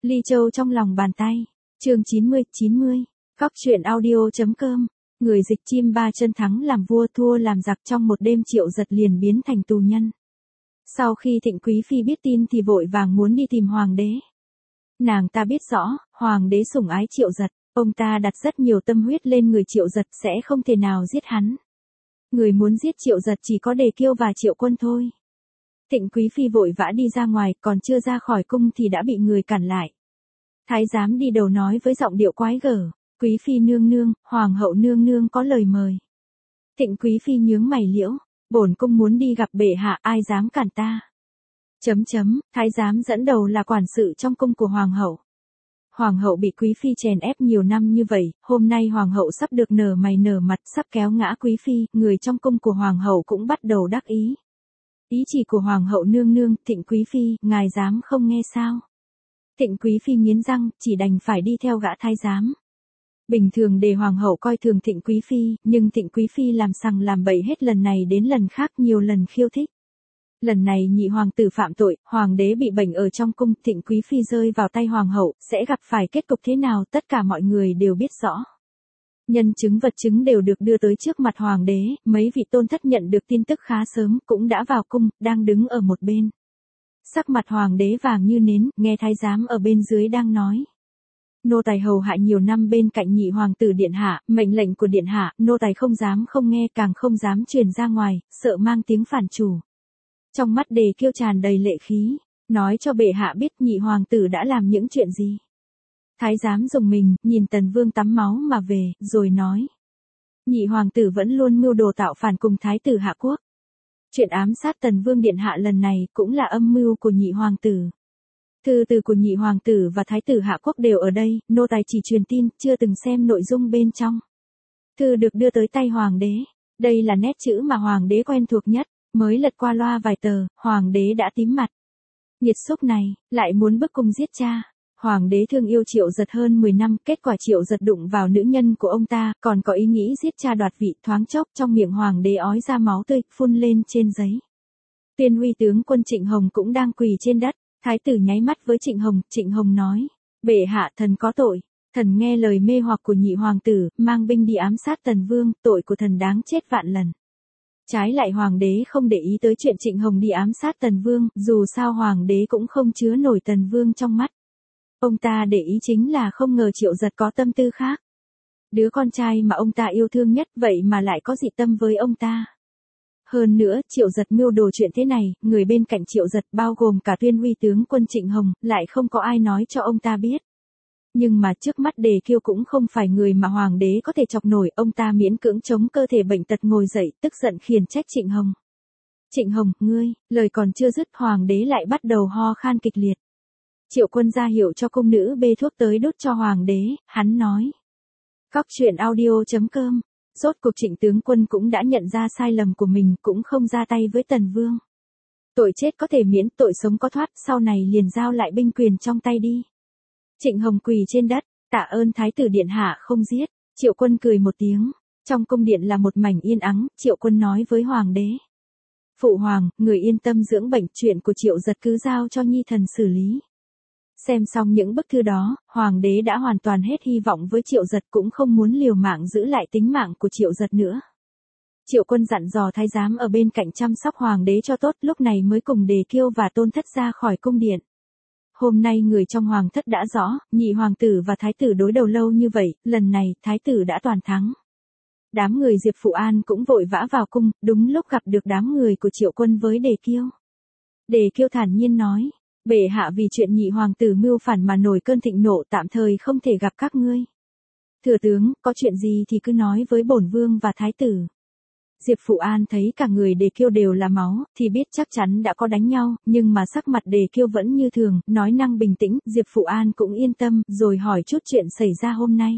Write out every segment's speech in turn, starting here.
Ly Châu trong lòng bàn tay. Chương 90. Góc truyện audio.com. Người dịch chim ba chân thắng làm vua thua làm giặc, trong một đêm Triệu Giật liền biến thành tù nhân. Sau khi Thịnh Quý phi biết tin thì vội vàng muốn đi tìm hoàng đế. Nàng ta biết rõ, hoàng đế sủng ái Triệu Giật, ông ta đặt rất nhiều tâm huyết lên người Triệu Giật, sẽ không thể nào giết hắn. Người muốn giết Triệu Giật chỉ có Đề Kiêu và Triệu Quân thôi. Thịnh Quý phi vội vã đi ra ngoài, còn chưa ra khỏi cung thì đã bị người cản lại. Thái giám đi đầu nói với giọng điệu quái gở, Quý phi nương nương, hoàng hậu nương nương có lời mời. Thịnh Quý phi nhướng mày liễu, bổn cung muốn đi gặp bệ hạ, ai dám cản ta. Thái giám dẫn đầu là quản sự trong cung của hoàng hậu. Hoàng hậu bị Quý phi chèn ép nhiều năm như vậy, hôm nay hoàng hậu sắp được nở mày nở mặt, sắp kéo ngã Quý phi, người trong cung của hoàng hậu cũng bắt đầu đắc ý. Ý chỉ của hoàng hậu nương nương, Thịnh Quý phi, ngài dám không nghe sao? Thịnh Quý phi nghiến răng, chỉ đành phải đi theo gã thái giám. Bình thường để hoàng hậu coi thường Thịnh Quý phi, nhưng Thịnh Quý phi làm sằng làm bậy hết lần này đến lần khác, nhiều lần khiêu thích. Lần này nhị hoàng tử phạm tội, hoàng đế bị bệnh ở trong cung, Thịnh Quý phi rơi vào tay hoàng hậu, sẽ gặp phải kết cục thế nào tất cả mọi người đều biết rõ. Nhân chứng vật chứng đều được đưa tới trước mặt hoàng đế, mấy vị tôn thất nhận được tin tức khá sớm, cũng đã vào cung, đang đứng ở một bên. Sắc mặt hoàng đế vàng như nến, nghe thái giám ở bên dưới đang nói. Nô tài hầu hạ nhiều năm bên cạnh nhị hoàng tử điện hạ, mệnh lệnh của điện hạ, nô tài không dám không nghe, càng không dám truyền ra ngoài, sợ mang tiếng phản chủ. Trong mắt Đề Kiêu tràn đầy lệ khí, nói cho bệ hạ biết nhị hoàng tử đã làm những chuyện gì. Thái giám dùng mình, nhìn Tần Vương tắm máu mà về, rồi nói. Nhị hoàng tử vẫn luôn mưu đồ tạo phản cùng thái tử Hạ Quốc. Chuyện ám sát Tần Vương điện hạ lần này cũng là âm mưu của nhị hoàng tử. Thư từ của nhị hoàng tử và thái tử Hạ Quốc đều ở đây, nô tài chỉ truyền tin, chưa từng xem nội dung bên trong. Thư được đưa tới tay hoàng đế. Đây là nét chữ mà hoàng đế quen thuộc nhất, mới lật qua loa vài tờ, hoàng đế đã tím mặt. Nhiệt xúc này, lại muốn bức cung giết cha. Hoàng đế thương yêu Triệu Giật hơn 10 năm, kết quả Triệu Giật đụng vào nữ nhân của ông ta, còn có ý nghĩ giết cha đoạt vị, thoáng chốc trong miệng hoàng đế ói ra máu tươi, phun lên trên giấy. Tuyên uy tướng quân Trịnh Hồng cũng đang quỳ trên đất, thái tử nháy mắt với Trịnh Hồng nói, bệ hạ thần có tội, thần nghe lời mê hoặc của nhị hoàng tử, mang binh đi ám sát Tần Vương, tội của thần đáng chết vạn lần. Trái lại hoàng đế không để ý tới chuyện Trịnh Hồng đi ám sát Tần Vương, dù sao hoàng đế cũng không chứa nổi Tần Vương trong mắt. Ông ta để ý chính là không ngờ Triệu Giật có tâm tư khác. Đứa con trai mà ông ta yêu thương nhất vậy mà lại có dị tâm với ông ta. Hơn nữa, Triệu Giật mưu đồ chuyện thế này, người bên cạnh Triệu Giật bao gồm cả Tuyên uy tướng quân Trịnh Hồng, lại không có ai nói cho ông ta biết. Nhưng mà trước mắt Đề Kiêu cũng không phải người mà hoàng đế có thể chọc nổi, ông ta miễn cưỡng chống cơ thể bệnh tật ngồi dậy, tức giận khiển trách Trịnh Hồng. Trịnh Hồng, ngươi, lời còn chưa dứt hoàng đế lại bắt đầu ho khan kịch liệt. Triệu Quân ra hiệu cho cung nữ bê thuốc tới đút cho hoàng đế, hắn nói. Góc truyện audio.com. Rốt cuộc Trịnh tướng quân cũng đã nhận ra sai lầm của mình, cũng không ra tay với Tần Vương. Tội chết có thể miễn, tội sống có thoát, sau này liền giao lại binh quyền trong tay đi. Trịnh Hồng quỳ trên đất, tạ ơn thái tử điện hạ không giết. Triệu Quân cười một tiếng. Trong cung điện là một mảnh yên ắng, Triệu Quân nói với hoàng đế. Phụ hoàng, người yên tâm dưỡng bệnh, chuyện của Triệu Giật cứ giao cho nhi thần xử lý. Xem xong những bức thư đó, hoàng đế đã hoàn toàn hết hy vọng với Triệu Giật, cũng không muốn liều mạng giữ lại tính mạng của Triệu Giật nữa. Triệu Quân dặn dò thái giám ở bên cạnh chăm sóc hoàng đế cho tốt, lúc này mới cùng Đề Kiêu và tôn thất ra khỏi cung điện. Hôm nay người trong hoàng thất đã rõ, nhị hoàng tử và thái tử đối đầu lâu như vậy, lần này thái tử đã toàn thắng. Đám người Diệp Phụ An cũng vội vã vào cung, đúng lúc gặp được đám người của Triệu Quân với Đề Kiêu. Đề Kiêu thản nhiên nói. Bệ hạ vì chuyện nhị hoàng tử mưu phản mà nổi cơn thịnh nộ, tạm thời không thể gặp các ngươi. Thừa tướng, có chuyện gì thì cứ nói với bổn vương và thái tử. Diệp Phụ An thấy cả người Đề Kiêu đều là máu, thì biết chắc chắn đã có đánh nhau, nhưng mà sắc mặt Đề Kiêu vẫn như thường, nói năng bình tĩnh, Diệp Phụ An cũng yên tâm, rồi hỏi chút chuyện xảy ra hôm nay.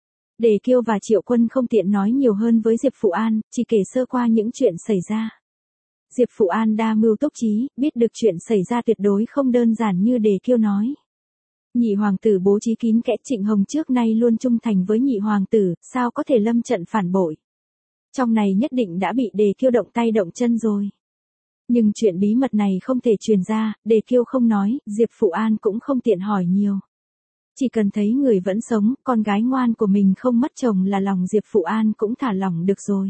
Đề Kiêu và Triệu Quân không tiện nói nhiều hơn với Diệp Phụ An, chỉ kể sơ qua những chuyện xảy ra. Diệp Phụ An đa mưu túc trí, biết được chuyện xảy ra tuyệt đối không đơn giản như Đề Kiêu nói. Nhị hoàng tử bố trí kín kẽ, Trịnh Hồng trước nay luôn trung thành với nhị hoàng tử, sao có thể lâm trận phản bội. Trong này nhất định đã bị Đề Kiêu động tay động chân rồi. Nhưng chuyện bí mật này không thể truyền ra, Đề Kiêu không nói, Diệp Phụ An cũng không tiện hỏi nhiều. Chỉ cần thấy người vẫn sống, con gái ngoan của mình không mất chồng là lòng Diệp Phụ An cũng thả lỏng được rồi.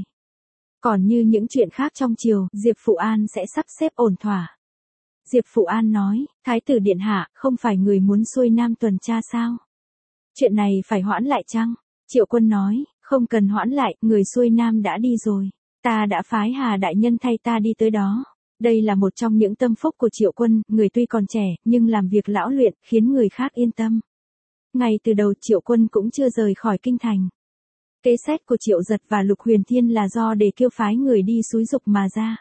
Còn như những chuyện khác trong triều, Diệp Phụ An sẽ sắp xếp ổn thỏa. Diệp Phụ An nói, Thái tử điện hạ, không phải người muốn xuôi nam tuần tra sao? Chuyện này phải hoãn lại chăng? Triệu Quân nói, không cần hoãn lại, người xuôi nam đã đi rồi. Ta đã phái Hà đại nhân thay ta đi tới đó. Đây là một trong những tâm phúc của Triệu Quân, người tuy còn trẻ, nhưng làm việc lão luyện, khiến người khác yên tâm. Ngay từ đầu Triệu Quân cũng chưa rời khỏi kinh thành. Kế sách của Triệu Giật và Lục Huyền Thiên là do Đề Kiêu phái người đi xúi giục mà ra.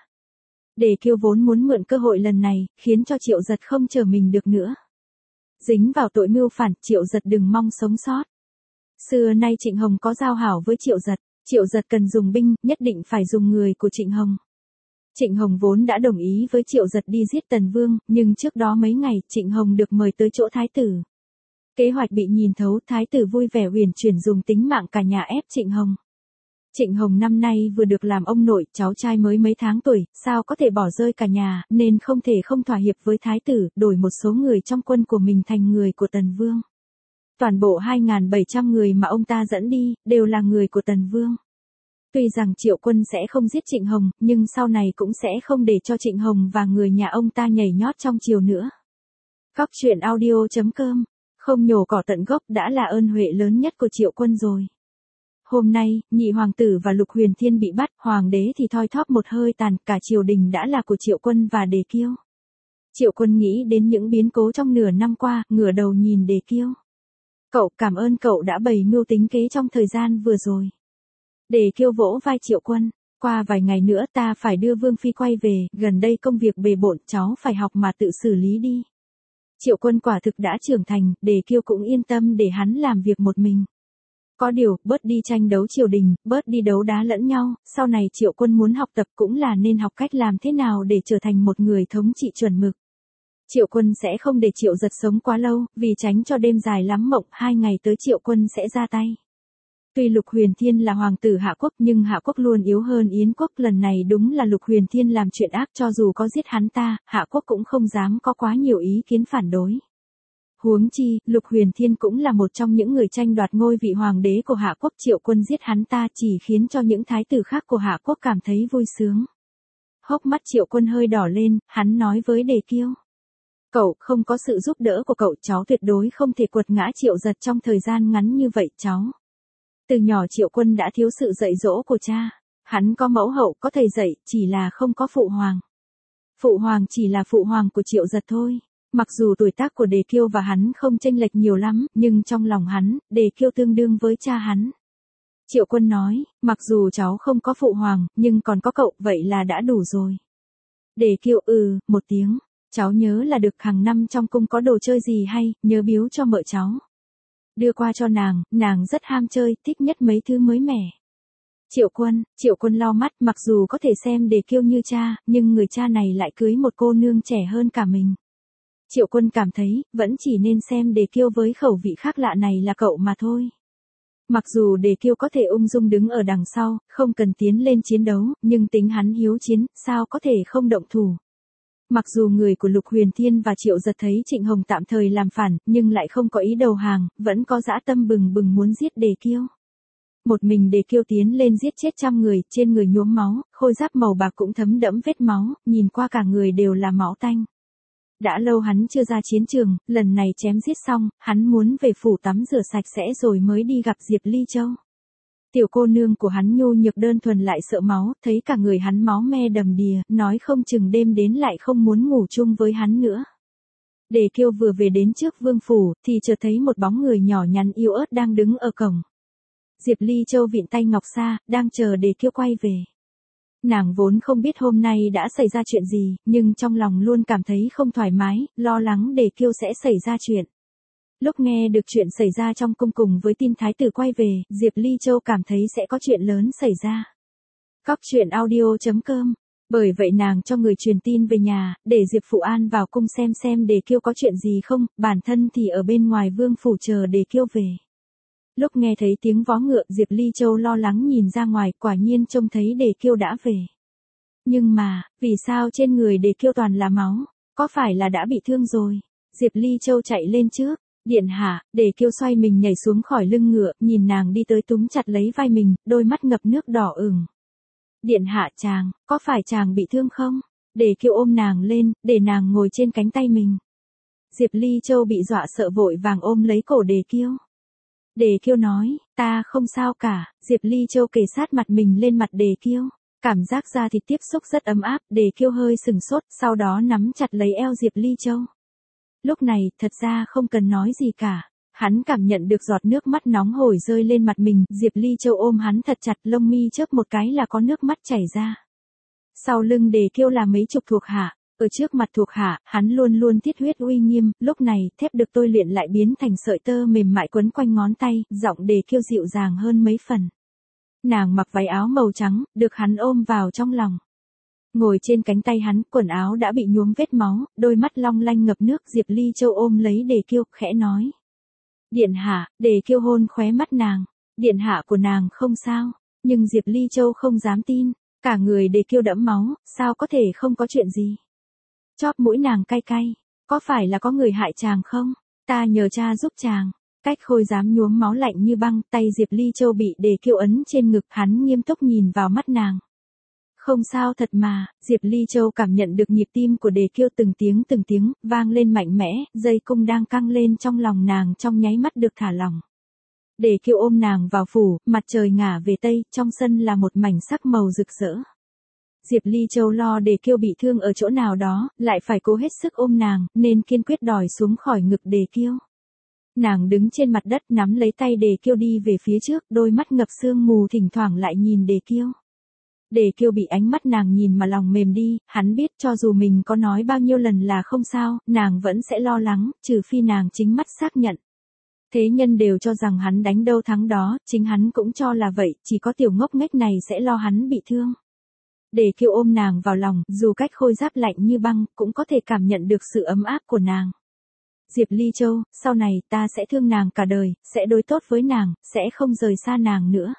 Đề Kiêu vốn muốn mượn cơ hội lần này, khiến cho Triệu Giật không chờ mình được nữa. Dính vào tội mưu phản, Triệu Giật đừng mong sống sót. Xưa nay Trịnh Hồng có giao hảo với Triệu Giật cần dùng binh, nhất định phải dùng người của Trịnh Hồng. Trịnh Hồng vốn đã đồng ý với Triệu Giật đi giết Tần Vương, nhưng trước đó mấy ngày, Trịnh Hồng được mời tới chỗ Thái tử. Kế hoạch bị nhìn thấu, Thái tử vui vẻ uyển chuyển dùng tính mạng cả nhà ép Trịnh Hồng. Trịnh Hồng năm nay vừa được làm ông nội, cháu trai mới mấy tháng tuổi, sao có thể bỏ rơi cả nhà, nên không thể không thỏa hiệp với Thái tử, đổi một số người trong quân của mình thành người của Tần Vương. Toàn bộ 2.700 người mà ông ta dẫn đi, đều là người của Tần Vương. Tuy rằng Triệu Quân sẽ không giết Trịnh Hồng, nhưng sau này cũng sẽ không để cho Trịnh Hồng và người nhà ông ta nhảy nhót trong triều nữa. Góc truyện audio.com, không nhổ cỏ tận gốc đã là ơn huệ lớn nhất của Triệu Quân rồi. Hôm nay, nhị hoàng tử và Lục Huyền Thiên bị bắt, hoàng đế thì thoi thóp một hơi tàn, cả triều đình đã là của Triệu Quân và Đề Kiêu. Triệu Quân nghĩ đến những biến cố trong nửa năm qua, ngửa đầu nhìn Đề Kiêu. Cậu, cảm ơn cậu đã bày mưu tính kế trong thời gian vừa rồi. Đề Kiêu vỗ vai Triệu Quân, qua vài ngày nữa ta phải đưa Vương Phi quay về, gần đây công việc bề bộn, cháu phải học mà tự xử lý đi. Triệu Quân quả thực đã trưởng thành, Đề Kiêu cũng yên tâm để hắn làm việc một mình. Có điều, bớt đi tranh đấu triều đình, bớt đi đấu đá lẫn nhau, sau này Triệu Quân muốn học tập cũng là nên học cách làm thế nào để trở thành một người thống trị chuẩn mực. Triệu Quân sẽ không để Triệu Giật sống quá lâu, vì tránh cho đêm dài lắm mộng, 2 ngày tới Triệu Quân sẽ ra tay. Tuy Lục Huyền Thiên là hoàng tử Hạ Quốc nhưng Hạ Quốc luôn yếu hơn Yến Quốc, lần này đúng là Lục Huyền Thiên làm chuyện ác, cho dù có giết hắn ta, Hạ Quốc cũng không dám có quá nhiều ý kiến phản đối. Huống chi, Lục Huyền Thiên cũng là một trong những người tranh đoạt ngôi vị hoàng đế của Hạ Quốc, Triệu Quân giết hắn ta chỉ khiến cho những thái tử khác của Hạ Quốc cảm thấy vui sướng. Hốc mắt Triệu Quân hơi đỏ lên, hắn nói với Đề Kiêu. Cậu, không có sự giúp đỡ của cậu, cháu tuyệt đối không thể quật ngã Triệu Giật trong thời gian ngắn như vậy cháu. Từ nhỏ Triệu Quân đã thiếu sự dạy dỗ của cha. Hắn có mẫu hậu, có thầy dạy, chỉ là không có phụ hoàng. Phụ hoàng chỉ là phụ hoàng của Triệu Giật thôi. Mặc dù tuổi tác của Đề Kiêu và hắn không chênh lệch nhiều lắm, nhưng trong lòng hắn, Đề Kiêu tương đương với cha hắn. Triệu Quân nói, mặc dù cháu không có phụ hoàng, nhưng còn có cậu, vậy là đã đủ rồi. Đề Kiêu một tiếng, cháu nhớ là được hàng năm trong cung có đồ chơi gì hay, nhớ biếu cho mợ cháu. Đưa qua cho nàng rất ham chơi, thích nhất mấy thứ mới mẻ. Triệu Quân lau mắt, mặc dù có thể xem Đề Kiêu như cha, nhưng người cha này lại cưới một cô nương trẻ hơn cả mình. Triệu Quân cảm thấy, vẫn chỉ nên xem Đề Kiêu với khẩu vị khác lạ này là cậu mà thôi. Mặc dù Đề Kiêu có thể ung dung đứng ở đằng sau, không cần tiến lên chiến đấu, nhưng tính hắn hiếu chiến, sao có thể không động thủ. Mặc dù người của Lục Huyền Thiên và Triệu Giật thấy Trịnh Hồng tạm thời làm phản, nhưng lại không có ý đầu hàng, vẫn có dã tâm bừng bừng muốn giết Đề Kiêu. Một mình Đề Kiêu tiến lên giết chết trăm người, trên người nhuốm máu, khôi giáp màu bạc cũng thấm đẫm vết máu, nhìn qua cả người đều là máu tanh. Đã lâu hắn chưa ra chiến trường, lần này chém giết xong, hắn muốn về phủ tắm rửa sạch sẽ rồi mới đi gặp Diệp Ly Châu. Tiểu cô nương của hắn nhu nhược đơn thuần lại sợ máu, thấy cả người hắn máu me đầm đìa, nói không chừng đêm đến lại không muốn ngủ chung với hắn nữa. Đề Kiêu vừa về đến trước vương phủ, thì chợt thấy một bóng người nhỏ nhắn yếu ớt đang đứng ở cổng. Diệp Ly Châu vịn tay ngọc sa, đang chờ Đề Kiêu quay về. Nàng vốn không biết hôm nay đã xảy ra chuyện gì, nhưng trong lòng luôn cảm thấy không thoải mái, lo lắng Đề Kiêu sẽ xảy ra chuyện. Lúc nghe được chuyện xảy ra trong cung cùng với tin thái tử quay về, Diệp Ly Châu cảm thấy sẽ có chuyện lớn xảy ra. Góc truyện audio.com. Bởi vậy nàng cho người truyền tin về nhà, để Diệp Phụ An vào cung xem Đề Kiêu có chuyện gì không, bản thân thì ở bên ngoài vương phủ chờ Đề Kiêu về. Lúc nghe thấy tiếng vó ngựa, Diệp Ly Châu lo lắng nhìn ra ngoài, quả nhiên trông thấy Đề Kiêu đã về. Nhưng mà, vì sao trên người Đề Kiêu toàn là máu, có phải là đã bị thương rồi? Diệp Ly Châu chạy lên trước, Điện hạ, Đề Kiêu xoay mình nhảy xuống khỏi lưng ngựa, nhìn nàng đi tới túm chặt lấy vai mình, đôi mắt ngập nước đỏ ửng. Điện hạ chàng, có phải chàng bị thương không? Đề Kiêu ôm nàng lên, để nàng ngồi trên cánh tay mình. Diệp Ly Châu bị dọa sợ vội vàng ôm lấy cổ Đề Kiêu. Đề Kiêu nói, ta không sao cả. Diệp Ly Châu kề sát mặt mình lên mặt Đề Kiêu. Cảm giác da thịt tiếp xúc rất ấm áp, Đề Kiêu hơi sừng sốt, sau đó nắm chặt lấy eo Diệp Ly Châu. Lúc này, thật ra không cần nói gì cả. Hắn cảm nhận được giọt nước mắt nóng hổi rơi lên mặt mình, Diệp Ly Châu ôm hắn thật chặt, lông mi chớp một cái là có nước mắt chảy ra. Sau lưng Đề Kiêu là mấy chục thuộc hạ, ở trước mặt thuộc hạ, hắn luôn luôn thiết huyết uy nghiêm, lúc này, thép được tôi luyện lại biến thành sợi tơ mềm mại quấn quanh ngón tay, giọng Đề Kiêu dịu dàng hơn mấy phần. Nàng mặc váy áo màu trắng, được hắn ôm vào trong lòng. Ngồi trên cánh tay hắn, quần áo đã bị nhuốm vết máu, đôi mắt long lanh ngập nước, Diệp Ly Châu ôm lấy Đề Kiêu, khẽ nói. Điện hạ, Đề Kiêu hôn khóe mắt nàng. Điện hạ của nàng không sao, nhưng Diệp Ly Châu không dám tin, cả người Đề Kiêu đẫm máu, sao có thể không có chuyện gì. Chóp mũi nàng cay cay, có phải là có người hại chàng không? Ta nhờ cha giúp chàng. Cách Khôi dám nhuốm máu lạnh như băng, tay Diệp Ly Châu bị Đề Kiêu ấn trên ngực, hắn nghiêm túc nhìn vào mắt nàng. Không sao thật mà, Diệp Ly Châu cảm nhận được nhịp tim của Đề Kiêu từng tiếng, vang lên mạnh mẽ, dây cung đang căng lên trong lòng nàng trong nháy mắt được thả lỏng. Đề Kiêu ôm nàng vào phủ, mặt trời ngả về tây, trong sân là một mảnh sắc màu rực rỡ. Diệp Ly Châu lo Đề Kiêu bị thương ở chỗ nào đó, lại phải cố hết sức ôm nàng, nên kiên quyết đòi xuống khỏi ngực Đề Kiêu. Nàng đứng trên mặt đất nắm lấy tay Đề Kiêu đi về phía trước, đôi mắt ngập sương mù thỉnh thoảng lại nhìn Đề Kiêu. Đề Kiêu bị ánh mắt nàng nhìn mà lòng mềm đi, hắn biết cho dù mình có nói bao nhiêu lần là không sao, nàng vẫn sẽ lo lắng, trừ phi nàng chính mắt xác nhận. Thế nhân đều cho rằng hắn đánh đâu thắng đó, chính hắn cũng cho là vậy, chỉ có tiểu ngốc nghếch này sẽ lo hắn bị thương. Đề Kiêu ôm nàng vào lòng, dù cách Khôi giáp lạnh như băng, cũng có thể cảm nhận được sự ấm áp của nàng. Diệp Ly Châu, sau này ta sẽ thương nàng cả đời, sẽ đối tốt với nàng, sẽ không rời xa nàng nữa.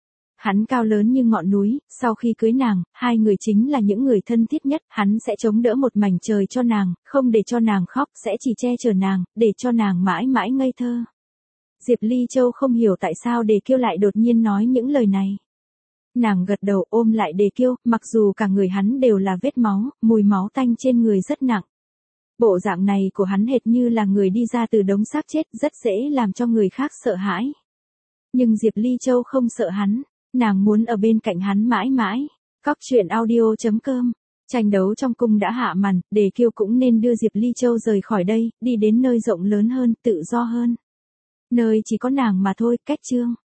Hắn cao lớn như ngọn núi, sau khi cưới nàng, hai người chính là những người thân thiết nhất, hắn sẽ chống đỡ một mảnh trời cho nàng, không để cho nàng khóc, sẽ chỉ che chở nàng, để cho nàng mãi mãi ngây thơ. Diệp Ly Châu không hiểu tại sao Đề Kiêu lại đột nhiên nói những lời này. Nàng gật đầu ôm lại Đề Kiêu, mặc dù cả người hắn đều là vết máu, mùi máu tanh trên người rất nặng. Bộ dạng này của hắn hệt như là người đi ra từ đống xác chết, rất dễ làm cho người khác sợ hãi. Nhưng Diệp Ly Châu không sợ hắn, nàng muốn ở bên cạnh hắn mãi mãi. Cóc truyện audio.com. Tranh đấu trong cung đã hạ màn, Đề Kiêu cũng nên đưa Diệp Ly Châu rời khỏi đây, đi đến nơi rộng lớn hơn, tự do hơn. Nơi chỉ có nàng mà thôi, cách chương.